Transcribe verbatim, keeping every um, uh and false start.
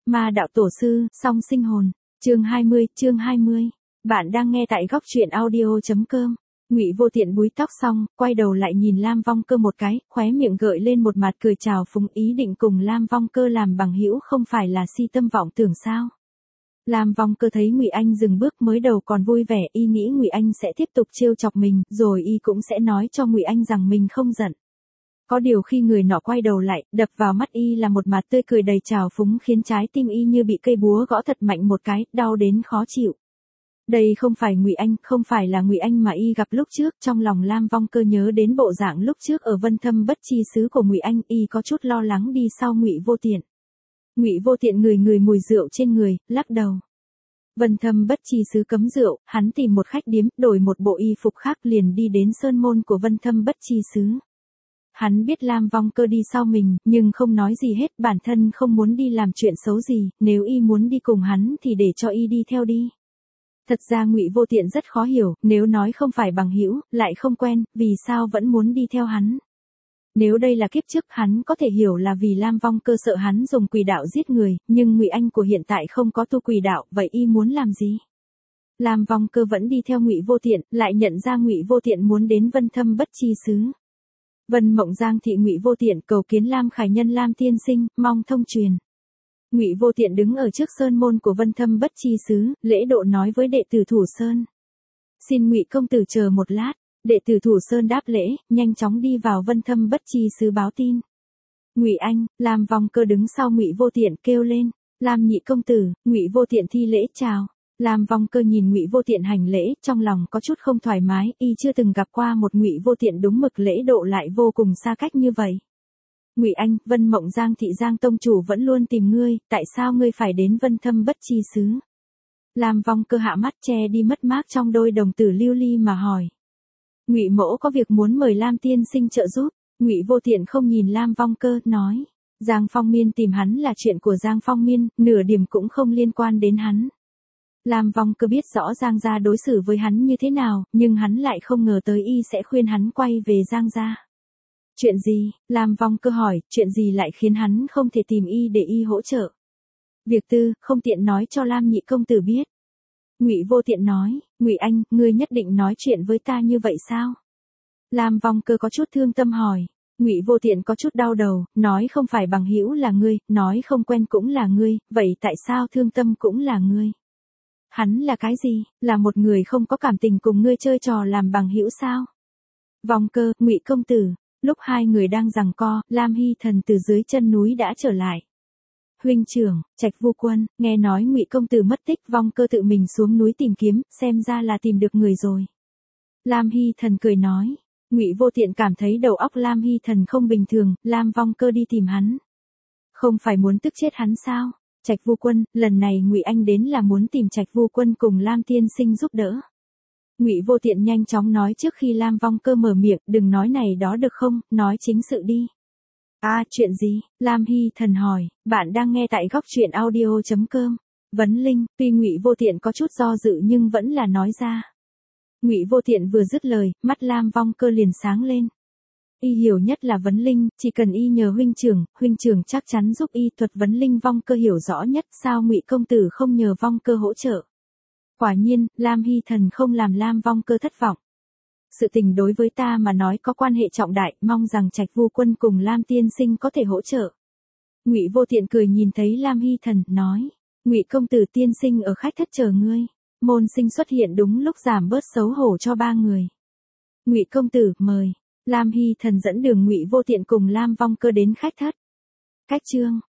Ma đạo tổ sư, song sinh hồn. Chương hai mươi, chương hai mươi. Bạn đang nghe tại góc truyện audio chấm com. Ngụy Vô Tiện búi tóc xong, quay đầu lại nhìn Lam Vong Cơ một cái, khóe miệng gợi lên một mặt cười chào phúng, ý định cùng Lam Vong Cơ làm bằng hữu không phải là si tâm vọng tưởng sao? Lam Vong Cơ thấy Ngụy Anh dừng bước, mới đầu còn vui vẻ, y nghĩ Ngụy Anh sẽ tiếp tục trêu chọc mình, rồi y cũng sẽ nói cho Ngụy Anh rằng mình không giận. Có điều khi người nọ quay đầu lại, đập vào mắt y là một mặt tươi cười đầy trào phúng, khiến trái tim y như bị cây búa gõ thật mạnh một cái, đau đến khó chịu. Đây không phải Ngụy Anh, không phải là Ngụy Anh mà y gặp lúc trước. Trong lòng Lam Vong Cơ nhớ đến bộ dạng lúc trước ở Vân Thâm Bất Chi xứ của Ngụy Anh, y có chút lo lắng đi sau Ngụy Vô Tiện. Ngụy Vô Tiện ngửi ngửi mùi rượu trên người, lắc đầu. Vân Thâm Bất Chi xứ cấm rượu, hắn tìm một khách điếm, đổi một bộ y phục khác, liền đi đến sơn môn của Vân Thâm Bất Chi xứ. Hắn biết Lam Vong Cơ đi sau mình, nhưng không nói gì hết, bản thân không muốn đi làm chuyện xấu gì, nếu y muốn đi cùng hắn thì để cho y đi theo đi. Thật ra Ngụy Vô Tiện rất khó hiểu, nếu nói không phải bằng hữu, lại không quen, vì sao vẫn muốn đi theo hắn. Nếu đây là kiếp trước, hắn có thể hiểu là vì Lam Vong Cơ sợ hắn dùng quỷ đạo giết người, nhưng Ngụy Anh của hiện tại không có tu quỷ đạo, vậy y muốn làm gì? Lam Vong Cơ vẫn đi theo Ngụy Vô Tiện, lại nhận ra Ngụy Vô Tiện muốn đến Vân Thâm Bất Chi xứ. Vân Mộng Giang thị Ngụy Vô Tiện cầu kiến Lam Khải Nhân Lam tiên sinh, mong thông truyền. Ngụy Vô Tiện đứng ở trước sơn môn của Vân Thâm Bất Chi xứ, lễ độ nói với đệ tử Thủ Sơn. Xin Ngụy công tử chờ một lát. Đệ tử Thủ Sơn đáp lễ, nhanh chóng đi vào Vân Thâm Bất Chi xứ báo tin. Ngụy Anh, Lam Vong Cơ đứng sau Ngụy Vô Tiện kêu lên, Lam nhị công tử. Ngụy Vô Tiện thi lễ chào. Lam Vong Cơ nhìn Ngụy Vô Tiện hành lễ, trong lòng có chút không thoải mái, y chưa từng gặp qua một Ngụy Vô Tiện đúng mực lễ độ lại vô cùng xa cách như vậy. Ngụy Anh, Vân Mộng Giang thị Giang tông chủ vẫn luôn tìm ngươi, tại sao ngươi phải đến Vân Thâm Bất Chi xứ? Lam Vong Cơ hạ mắt che đi mất mát trong đôi đồng tử lưu ly mà hỏi. Ngụy mỗ có việc muốn mời Lam tiên sinh trợ giúp. Ngụy Vô Tiện không nhìn Lam Vong Cơ, nói, Giang Phong Miên tìm hắn là chuyện của Giang Phong Miên, nửa điểm cũng không liên quan đến hắn. Lam Vong Cơ biết rõ Giang gia đối xử với hắn như thế nào, nhưng hắn lại không ngờ tới y sẽ khuyên hắn quay về Giang gia. Chuyện gì? Lam Vong Cơ hỏi, chuyện gì lại khiến hắn không thể tìm y để y hỗ trợ? Việc tư, không tiện nói cho Lam nhị công tử biết. Ngụy Vô Tiện nói, Ngụy Anh, ngươi nhất định nói chuyện với ta như vậy sao? Lam Vong Cơ có chút thương tâm hỏi. Ngụy Vô Tiện có chút đau đầu, nói không phải bằng hữu là ngươi, nói không quen cũng là ngươi, vậy tại sao thương tâm cũng là ngươi? Hắn là cái gì? Là một người không có cảm tình cùng ngươi chơi trò làm bằng hữu sao? Vong Cơ, Ngụy công tử. Lúc hai người đang giằng co, Lam Hy Thần từ dưới chân núi đã trở lại. Huynh trưởng, Trạch Vu Quân, nghe nói Ngụy công tử mất tích, Vong Cơ tự mình xuống núi tìm kiếm, xem ra là tìm được người rồi. Lam Hy Thần cười nói. Ngụy Vô Tiện cảm thấy đầu óc Lam Hy Thần không bình thường, Lam Vong Cơ đi tìm hắn. Không phải muốn tức chết hắn sao? Trạch Vu Quân, lần này Ngụy Anh đến là muốn tìm Trạch Vu Quân cùng Lam tiên sinh giúp đỡ. Ngụy Vô Tiện nhanh chóng nói trước khi Lam Vong Cơ mở miệng, đừng nói này đó được không, nói chính sự đi. À, chuyện gì? Lam Hy Thần hỏi, bạn đang nghe tại góc truyện audio chấm com. Vấn Linh, tuy Ngụy Vô Tiện có chút do dự nhưng vẫn là nói ra. Ngụy Vô Tiện vừa dứt lời, mắt Lam Vong Cơ liền sáng lên. Y hiểu nhất là Vấn Linh, chỉ cần y nhờ huynh trưởng, huynh trưởng chắc chắn giúp y. Thuật Vấn Linh Vong Cơ hiểu rõ nhất, sao Ngụy công tử không nhờ Vong Cơ hỗ trợ? Quả nhiên, Lam Hy Thần không làm Lam Vong Cơ thất vọng. Sự tình đối với ta mà nói có quan hệ trọng đại, mong rằng Trạch Vu Quân cùng Lam tiên sinh có thể hỗ trợ. Ngụy Vô Tiện cười nhìn thấy Lam Hy Thần, nói, Ngụy công tử tiên sinh ở khách thất chờ ngươi. Môn sinh xuất hiện đúng lúc giảm bớt xấu hổ cho ba người. Ngụy công tử, mời. Lam Hy Thần dẫn đường Ngụy Vô Tiện cùng Lam Vong Cơ đến khách thất. Cách chương,